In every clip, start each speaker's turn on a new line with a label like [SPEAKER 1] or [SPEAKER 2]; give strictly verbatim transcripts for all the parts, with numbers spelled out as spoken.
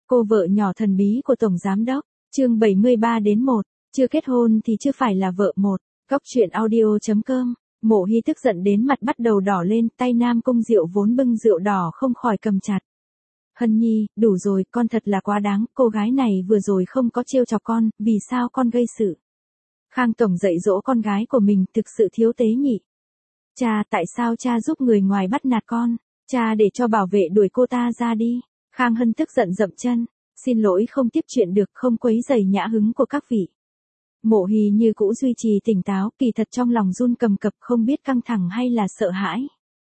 [SPEAKER 1] Cô vợ nhỏ thần bí của Tổng Giám Đốc, chương bảy mươi ba đến một, chưa kết hôn thì chưa phải là vợ một, góc truyện audio chấm com. Mộ Hy tức giận đến mặt bắt đầu đỏ lên, tay Nam Cung Diệu vốn bưng rượu đỏ không khỏi cầm chặt. Hân Nhi, đủ rồi, con thật là quá đáng, cô gái này vừa rồi không có trêu chọc con, vì sao con gây sự? Khang Tổng dạy dỗ con gái của mình thực sự thiếu tế nhỉ. Cha, tại sao cha giúp người ngoài bắt nạt con? Cha để cho bảo vệ đuổi cô ta ra đi. Khang Hân tức giận dậm chân. Xin lỗi, không tiếp chuyện được, không quấy rầy nhã hứng của các vị. Mộ Hy như cũ duy trì tỉnh táo, kỳ thật trong lòng run cầm cập, không biết căng thẳng hay là sợ hãi.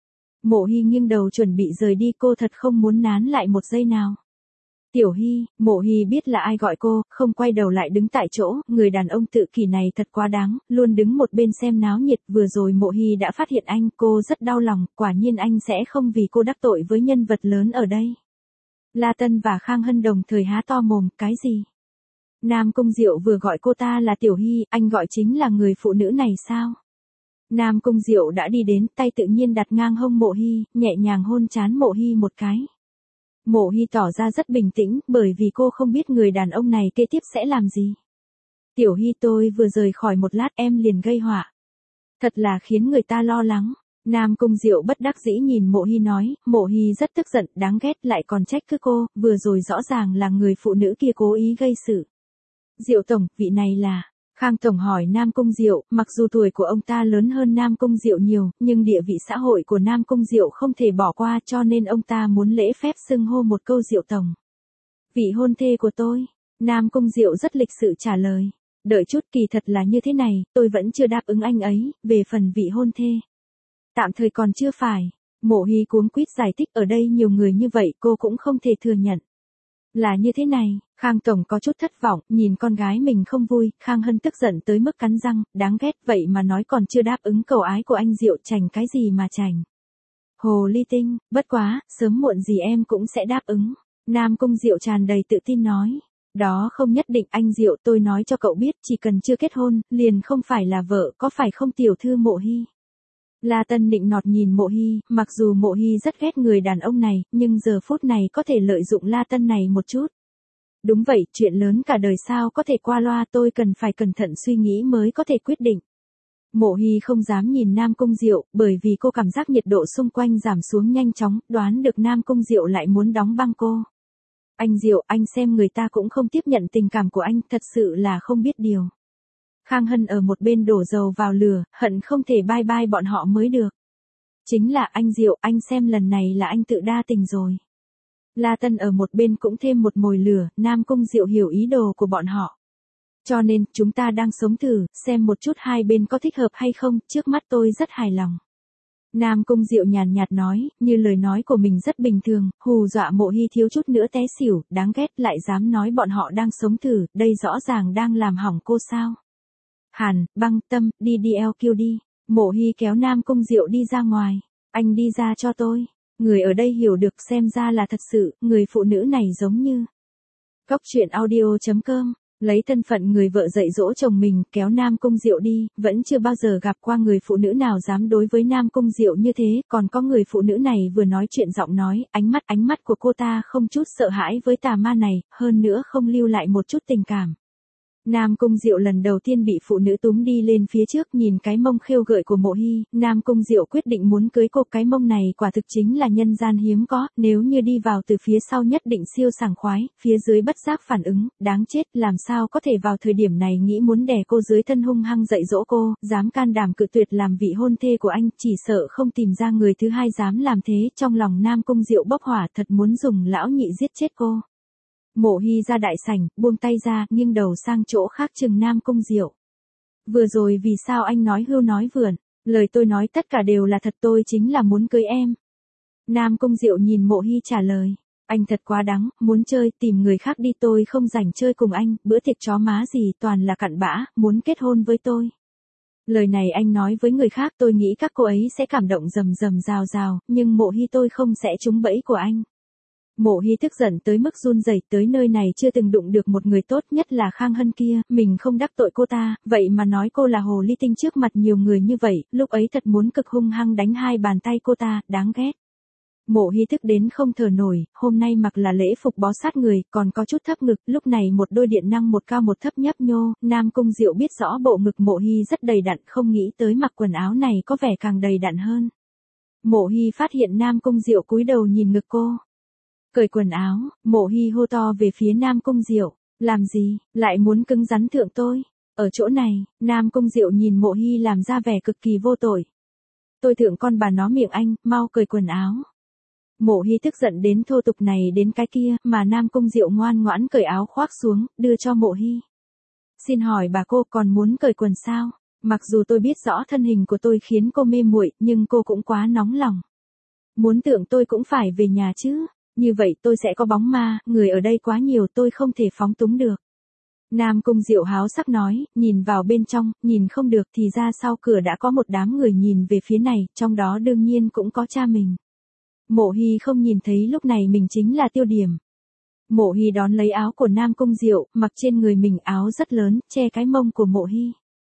[SPEAKER 1] Mộ Hy nghiêng đầu chuẩn bị rời đi, cô thật không muốn nán lại một giây nào. Tiểu Hy, Mộ Hy biết là ai gọi cô, không quay đầu lại đứng tại chỗ, người đàn ông tự kỷ này thật quá đáng, luôn đứng một bên xem náo nhiệt. Vừa rồi Mộ Hy đã phát hiện anh, cô rất đau lòng, quả nhiên anh sẽ không vì cô đắc tội với nhân vật lớn ở đây. La Tân và Khang Hân đồng thời há to mồm, cái gì? Nam Cung Diệu vừa gọi cô ta là Tiểu Hy, anh gọi chính là người phụ nữ này sao? Nam Cung Diệu đã đi đến, tay tự nhiên đặt ngang hông Mộ Hy, nhẹ nhàng hôn trán Mộ Hy một cái. Mộ Hy tỏ ra rất bình tĩnh, bởi vì cô không biết người đàn ông này kế tiếp sẽ làm gì. Tiểu Hy, tôi vừa rời khỏi một lát em liền gây họa. Thật là khiến người ta lo lắng. Nam Cung Diệu bất đắc dĩ nhìn Mộ Hy nói, Mộ Hy rất tức giận, đáng ghét, lại còn trách cứ cô, vừa rồi rõ ràng là người phụ nữ kia cố ý gây sự. Diệu Tổng, vị này là... Khang Tổng hỏi Nam Cung Diệu, mặc dù tuổi của ông ta lớn hơn Nam Cung Diệu nhiều, nhưng địa vị xã hội của Nam Cung Diệu không thể bỏ qua, cho nên ông ta muốn lễ phép xưng hô một câu Diệu Tổng. Vị hôn thê của tôi. Nam Cung Diệu rất lịch sự trả lời. Đợi chút, kỳ thật là như thế này, tôi vẫn chưa đáp ứng anh ấy, về phần vị hôn thê. Tạm thời còn chưa phải. Mộ Hy cuống quýt giải thích, ở đây nhiều người như vậy cô cũng không thể thừa nhận. Là như thế này, Khang Tổng có chút thất vọng, nhìn con gái mình không vui, Khang Hân tức giận tới mức cắn răng, đáng ghét, vậy mà nói còn chưa đáp ứng cầu ái của anh Diệu, chành cái gì mà chành. Hồ ly tinh, bất quá, sớm muộn gì em cũng sẽ đáp ứng. Nam Cung Diệu tràn đầy tự tin nói. Đó không nhất định anh Diệu, tôi nói cho cậu biết, chỉ cần chưa kết hôn, liền không phải là vợ, có phải không tiểu thư Mộ Hy? La Tân nịnh nọt nhìn Mộ Hy, mặc dù Mộ Hy rất ghét người đàn ông này, nhưng giờ phút này có thể lợi dụng La Tân này một chút. Đúng vậy, chuyện lớn cả đời sao có thể qua loa, tôi cần phải cẩn thận suy nghĩ mới có thể quyết định. Mộ Hy không dám nhìn Nam Cung Diệu, bởi vì cô cảm giác nhiệt độ xung quanh giảm xuống nhanh chóng, đoán được Nam Cung Diệu lại muốn đóng băng cô. Anh Diệu, anh xem người ta cũng không tiếp nhận tình cảm của anh, thật sự là không biết điều. Khang Hân ở một bên đổ dầu vào lửa, hận không thể bye bye bọn họ mới được. Chính là anh Diệu, anh xem lần này là anh tự đa tình rồi. La Tân ở một bên cũng thêm một mồi lửa, Nam Cung Diệu hiểu ý đồ của bọn họ. Cho nên, chúng ta đang sống thử, xem một chút hai bên có thích hợp hay không, trước mắt tôi rất hài lòng. Nam Cung Diệu nhàn nhạt nói, như lời nói của mình rất bình thường, hù dọa Mộ Hy thiếu chút nữa té xỉu, đáng ghét, lại dám nói bọn họ đang sống thử, đây rõ ràng đang làm hỏng cô sao. Hàn, Băng, Tâm, đi đi eo kêu đi. Mộ Hy kéo Nam Cung Diệu đi ra ngoài. Anh đi ra cho tôi. Người ở đây hiểu được, xem ra là thật sự, người phụ nữ này giống như. Góc truyện audio chấm com, lấy thân phận người vợ dạy dỗ chồng mình, kéo Nam Cung Diệu đi, vẫn chưa bao giờ gặp qua người phụ nữ nào dám đối với Nam Cung Diệu như thế, còn có người phụ nữ này vừa nói chuyện giọng nói, ánh mắt ánh mắt của cô ta không chút sợ hãi với tà ma này, hơn nữa không lưu lại một chút tình cảm. Nam Cung Diệu lần đầu tiên bị phụ nữ túm đi lên phía trước, nhìn cái mông khêu gợi của Mộ Hy, Nam Cung Diệu quyết định muốn cưới cô, cái mông này quả thực chính là nhân gian hiếm có, nếu như đi vào từ phía sau nhất định siêu sảng khoái, phía dưới bất giác phản ứng, đáng chết, làm sao có thể vào thời điểm này nghĩ muốn đè cô dưới thân hung hăng dạy dỗ cô, dám can đảm cự tuyệt làm vị hôn thê của anh, chỉ sợ không tìm ra người thứ hai dám làm thế, trong lòng Nam Cung Diệu bốc hỏa, thật muốn dùng lão nhị giết chết cô. Mộ Hy ra đại sảnh, buông tay ra, nghiêng đầu sang chỗ khác chừng Nam Cung Diệu. Vừa rồi vì sao anh nói hưu nói vượn, lời tôi nói tất cả đều là thật, tôi chính là muốn cưới em. Nam Cung Diệu nhìn Mộ Hy trả lời, anh thật quá đáng, muốn chơi, tìm người khác đi, tôi không rảnh chơi cùng anh, bữa tiệc chó má gì toàn là cặn bã, muốn kết hôn với tôi. Lời này anh nói với người khác, tôi nghĩ các cô ấy sẽ cảm động rầm rầm rào rào, nhưng Mộ Hy tôi không sẽ trúng bẫy của anh. Mộ Hy tức giận tới mức run rẩy, tới nơi này chưa từng đụng được một người tốt, nhất là Khang Hân kia, mình không đắc tội cô ta, vậy mà nói cô là hồ ly tinh trước mặt nhiều người như vậy, lúc ấy thật muốn cực hung hăng đánh hai bàn tay cô ta, đáng ghét. Mộ Hy thức đến không thở nổi, hôm nay mặc là lễ phục bó sát người, còn có chút thấp ngực, lúc này một đôi điện năng một cao một thấp nhấp nhô, Nam Cung Diệu biết rõ bộ ngực Mộ Hy rất đầy đặn, không nghĩ tới mặc quần áo này có vẻ càng đầy đặn hơn. Mộ Hy phát hiện Nam Cung Diệu cúi đầu nhìn ngực cô. Cởi quần áo, Mộ Hy hô to về phía Nam Cung Diệu, làm gì, lại muốn cứng rắn thượng tôi. Ở chỗ này, Nam Cung Diệu nhìn Mộ Hy làm ra vẻ cực kỳ vô tội. Tôi thượng con bà nó miệng anh, mau cởi quần áo. Mộ Hy tức giận đến thô tục này đến cái kia, mà Nam Cung Diệu ngoan ngoãn cởi áo khoác xuống, đưa cho Mộ Hy. Xin hỏi bà cô còn muốn cởi quần sao? Mặc dù tôi biết rõ thân hình của tôi khiến cô mê muội, nhưng cô cũng quá nóng lòng. Muốn tượng tôi cũng phải về nhà chứ, như vậy tôi sẽ có bóng ma, người ở đây quá nhiều tôi không thể phóng túng được. Nam Cung Diệu háo sắc nói, nhìn vào bên trong, nhìn không được thì ra sau cửa đã có một đám người nhìn về phía này, trong đó đương nhiên cũng có cha mình. Mộ Hy không nhìn thấy lúc này mình chính là tiêu điểm. Mộ Hy đón lấy áo của Nam Cung Diệu, mặc trên người mình áo rất lớn, che cái mông của Mộ Hy.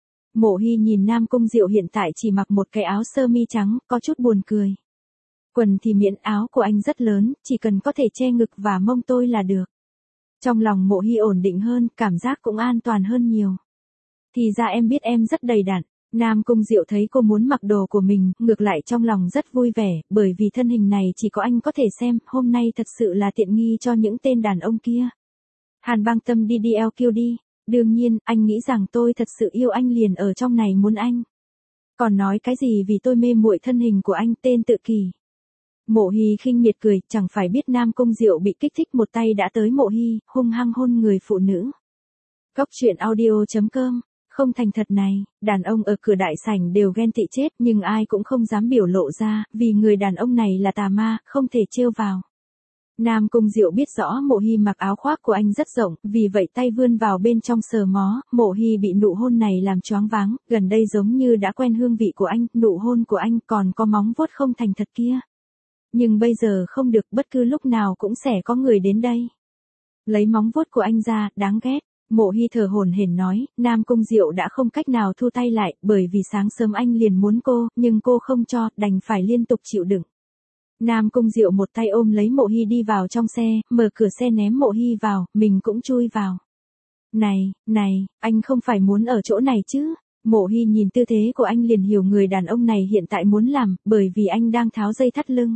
[SPEAKER 1] Mộ Hy nhìn Nam Cung Diệu hiện tại chỉ mặc một cái áo sơ mi trắng, có chút buồn cười. Quần thì miễn, áo của anh rất lớn, chỉ cần có thể che ngực và mông tôi là được. Trong lòng Mộ Hy ổn định hơn, cảm giác cũng an toàn hơn nhiều. Thì ra em biết em rất đầy đặn. Nam Cung Diệu thấy cô muốn mặc đồ của mình, ngược lại trong lòng rất vui vẻ, bởi vì thân hình này chỉ có anh có thể xem, hôm nay thật sự là tiện nghi cho những tên đàn ông kia. Hàn Bang Tâm đi đi eo kiêu đi, đương nhiên, anh nghĩ rằng tôi thật sự yêu anh liền ở trong này muốn anh. Còn nói cái gì vì tôi mê muội thân hình của anh, tên tự kỷ. Mộ Hy khinh miệt cười, chẳng phải biết Nam Cung Diệu bị kích thích một tay đã tới Mộ Hy, hung hăng hôn người phụ nữ. Góc truyện audio chấm com. Không thành thật này, đàn ông ở cửa đại sảnh đều ghen tị chết nhưng ai cũng không dám biểu lộ ra, vì người đàn ông này là tà ma, không thể trêu vào. Nam Cung Diệu biết rõ Mộ Hy mặc áo khoác của anh rất rộng, vì vậy tay vươn vào bên trong sờ mó, Mộ Hy bị nụ hôn này làm choáng váng, gần đây giống như đã quen hương vị của anh, nụ hôn của anh còn có móng vuốt không thành thật kia. Nhưng bây giờ không được, bất cứ lúc nào cũng sẽ có người đến đây. Lấy móng vuốt của anh ra, đáng ghét. Mộ Hy thở hổn hển nói, Nam Cung Diệu đã không cách nào thu tay lại, bởi vì sáng sớm anh liền muốn cô, nhưng cô không cho, đành phải liên tục chịu đựng. Nam Cung Diệu một tay ôm lấy Mộ Hy đi vào trong xe, mở cửa xe ném Mộ Hy vào, mình cũng chui vào. Này, này, anh không phải muốn ở chỗ này chứ? Mộ Hy nhìn tư thế của anh liền hiểu người đàn ông này hiện tại muốn làm, bởi vì anh đang tháo dây thắt lưng.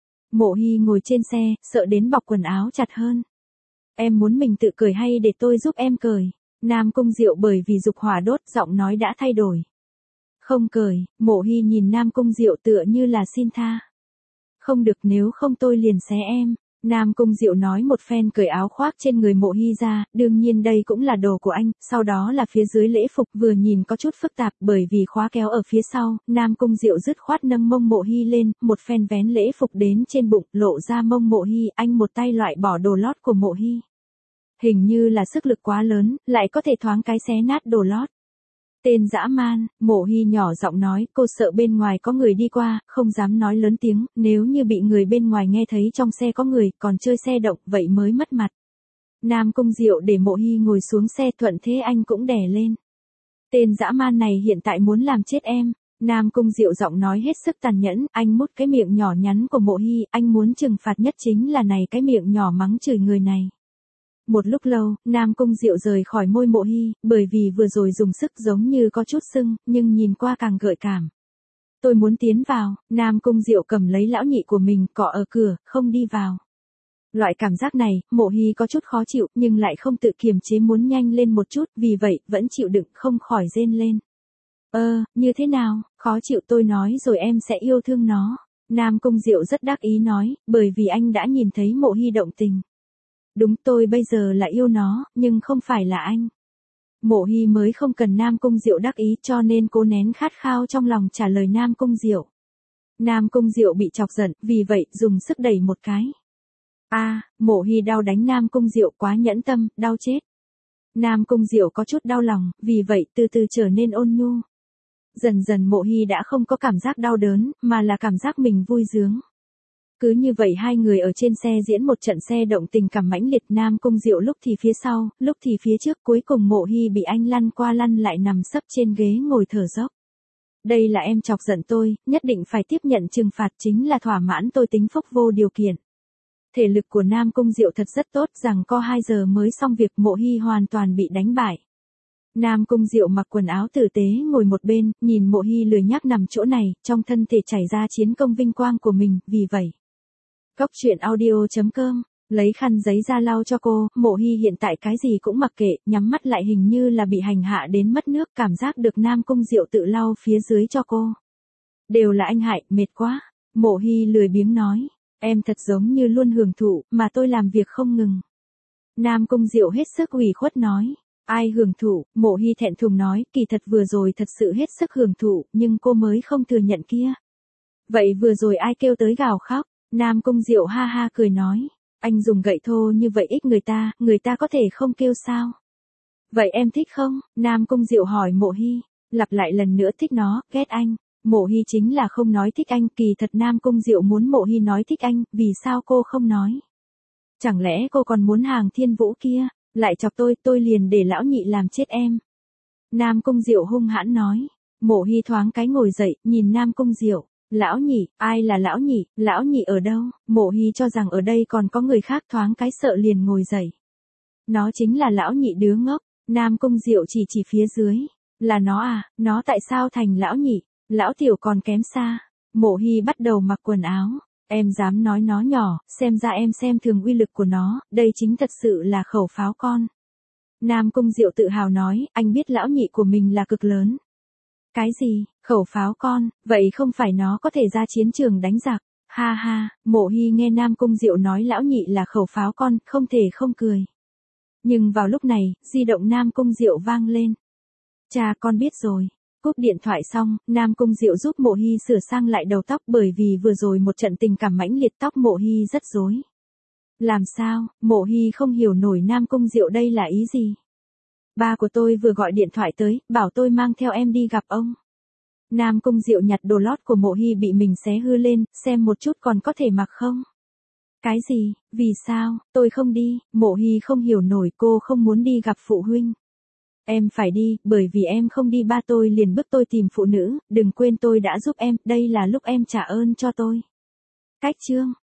[SPEAKER 1] Mộ Hy ngồi trên xe, sợ đến bọc quần áo chặt hơn. Em muốn mình tự cởi hay để tôi giúp em cởi? Nam Cung Diệu bởi vì dục hỏa đốt, giọng nói đã thay đổi. Không cởi, Mộ Hy nhìn Nam Cung Diệu tựa như là xin tha. Không được, nếu không tôi liền xé em. Nam Cung Diệu nói một phen cởi áo khoác trên người Mộ Hy ra, đương nhiên đây cũng là đồ của anh, sau đó là phía dưới lễ phục vừa nhìn có chút phức tạp bởi vì khóa kéo ở phía sau, Nam Cung Diệu dứt khoát nâng mông Mộ Hy lên, một phen vén lễ phục đến trên bụng, lộ ra mông Mộ Hy, anh một tay loại bỏ đồ lót của Mộ Hy. Hình như là sức lực quá lớn, lại có thể thoáng cái xé nát đồ lót. Tên dã man, Mộ Hy nhỏ giọng nói, cô sợ bên ngoài có người đi qua, không dám nói lớn tiếng, nếu như bị người bên ngoài nghe thấy trong xe có người, còn chơi xe động, vậy mới mất mặt. Nam Cung Diệu để Mộ Hy ngồi xuống xe, thuận thế anh cũng đè lên. Tên dã man này hiện tại muốn làm chết em. Nam Cung Diệu giọng nói hết sức tàn nhẫn, anh mút cái miệng nhỏ nhắn của Mộ Hy, anh muốn trừng phạt nhất chính là này cái miệng nhỏ mắng chửi người này. Một lúc lâu, Nam Cung Diệu rời khỏi môi Mộ Hy, bởi vì vừa rồi dùng sức giống như có chút sưng, nhưng nhìn qua càng gợi cảm. Tôi muốn tiến vào, Nam Cung Diệu cầm lấy lão nhị của mình, cọ ở cửa, không đi vào. Loại cảm giác này, Mộ Hy có chút khó chịu, nhưng lại không tự kiềm chế muốn nhanh lên một chút, vì vậy, vẫn chịu đựng, không khỏi rên lên. Ơ, như thế nào, khó chịu tôi nói rồi em sẽ yêu thương nó. Nam Cung Diệu rất đắc ý nói, bởi vì anh đã nhìn thấy Mộ Hy động tình. Đúng, tôi bây giờ là yêu nó, nhưng không phải là anh. Mộ Hy mới không cần Nam Cung Diệu đắc ý cho nên cố nén khát khao trong lòng trả lời Nam Cung Diệu. Nam Cung Diệu bị chọc giận, vì vậy dùng sức đẩy một cái. A, à, Mộ Hy đau đánh Nam Cung Diệu quá nhẫn tâm, đau chết. Nam Cung Diệu có chút đau lòng, vì vậy từ từ trở nên ôn nhu. Dần dần Mộ Hy đã không có cảm giác đau đớn, mà là cảm giác mình vui sướng. Cứ như vậy hai người ở trên xe diễn một trận xe động tình cảm mãnh liệt, Nam Cung Diệu lúc thì phía sau, lúc thì phía trước, cuối cùng Mộ Hy bị anh lăn qua lăn lại nằm sấp trên ghế ngồi thở dốc. đây là em chọc giận tôi, nhất định phải tiếp nhận trừng phạt chính là thỏa mãn tôi tính phúc vô điều kiện. Thể lực của Nam Cung Diệu thật rất tốt, rằng có hai giờ mới xong việc, Mộ Hy hoàn toàn bị đánh bại. Nam Cung Diệu mặc quần áo tử tế ngồi một bên, nhìn Mộ Hy lười nhác nằm chỗ này, trong thân thể chảy ra chiến công vinh quang của mình, vì vậy. Cốc truyện audio chấm com, lấy khăn giấy ra lau cho cô, Mộ Hy hiện tại cái gì cũng mặc kệ, nhắm mắt lại hình như là bị hành hạ đến mất nước, cảm giác được Nam Cung Diệu tự lau phía dưới cho cô. Đều là anh hại, mệt quá. Mộ Hy lười biếng nói, em thật giống như luôn hưởng thụ, mà tôi làm việc không ngừng. Nam Cung Diệu hết sức ủy khuất nói. Ai hưởng thụ, Mộ Hy thẹn thùng nói, kỳ thật vừa rồi thật sự hết sức hưởng thụ, nhưng cô mới không thừa nhận kia. Vậy vừa rồi ai kêu tới gào khóc? Nam Cung Diệu ha ha cười nói, anh dùng gậy thô như vậy ích người ta, người ta có thể không kêu sao? Vậy em thích không? Nam Cung Diệu hỏi Mộ Hy, lặp lại lần nữa thích nó, ghét anh. Mộ Hy chính là không nói thích anh, kỳ thật Nam Cung Diệu muốn Mộ Hy nói thích anh, vì sao cô không nói? Chẳng lẽ cô còn muốn hàng thiên vũ kia? Lại chọc tôi, tôi liền để lão nhị làm chết em. Nam Cung Diệu hung hãn nói. Mộ Hy thoáng cái ngồi dậy, nhìn Nam Cung Diệu. Lão nhị, ai là lão nhị, lão nhị ở đâu? Mộ Hy cho rằng ở đây còn có người khác, thoáng cái sợ liền ngồi dậy. Nó chính là lão nhị đứa ngốc. Nam Cung Diệu chỉ chỉ phía dưới. Là nó à, nó tại sao thành lão nhị? Lão tiểu còn kém xa. Mộ Hy bắt đầu mặc quần áo. Em dám nói nó nhỏ, xem ra em xem thường uy lực của nó, đây chính thật sự là khẩu pháo con. Nam Cung Diệu tự hào nói, anh biết lão nhị của mình là cực lớn. Cái gì, khẩu pháo con, vậy không phải nó có thể ra chiến trường đánh giặc? Ha ha, Mộ Hy nghe Nam Cung Diệu nói lão nhị là khẩu pháo con, không thể không cười. Nhưng vào lúc này, di động Nam Cung Diệu vang lên. Cha con biết rồi. Cúp điện thoại xong, Nam Cung Diệu giúp Mộ Hy sửa sang lại đầu tóc, bởi vì vừa rồi một trận tình cảm mãnh liệt, tóc Mộ Hy rất rối. Làm sao, Mộ Hy không hiểu nổi Nam Cung Diệu đây là ý gì. Ba của tôi vừa gọi điện thoại tới, bảo tôi mang theo em đi gặp ông. Nam Cung Diệu nhặt đồ lót của Mộ Hy bị mình xé hư lên, xem một chút còn có thể mặc không. Cái gì, vì sao, tôi không đi, Mộ Hy không hiểu nổi, cô không muốn đi gặp phụ huynh. Em phải đi, bởi vì em không đi ba tôi liền bức tôi tìm phụ nữ, đừng quên tôi đã giúp em, đây là lúc em trả ơn cho tôi. Cách chương.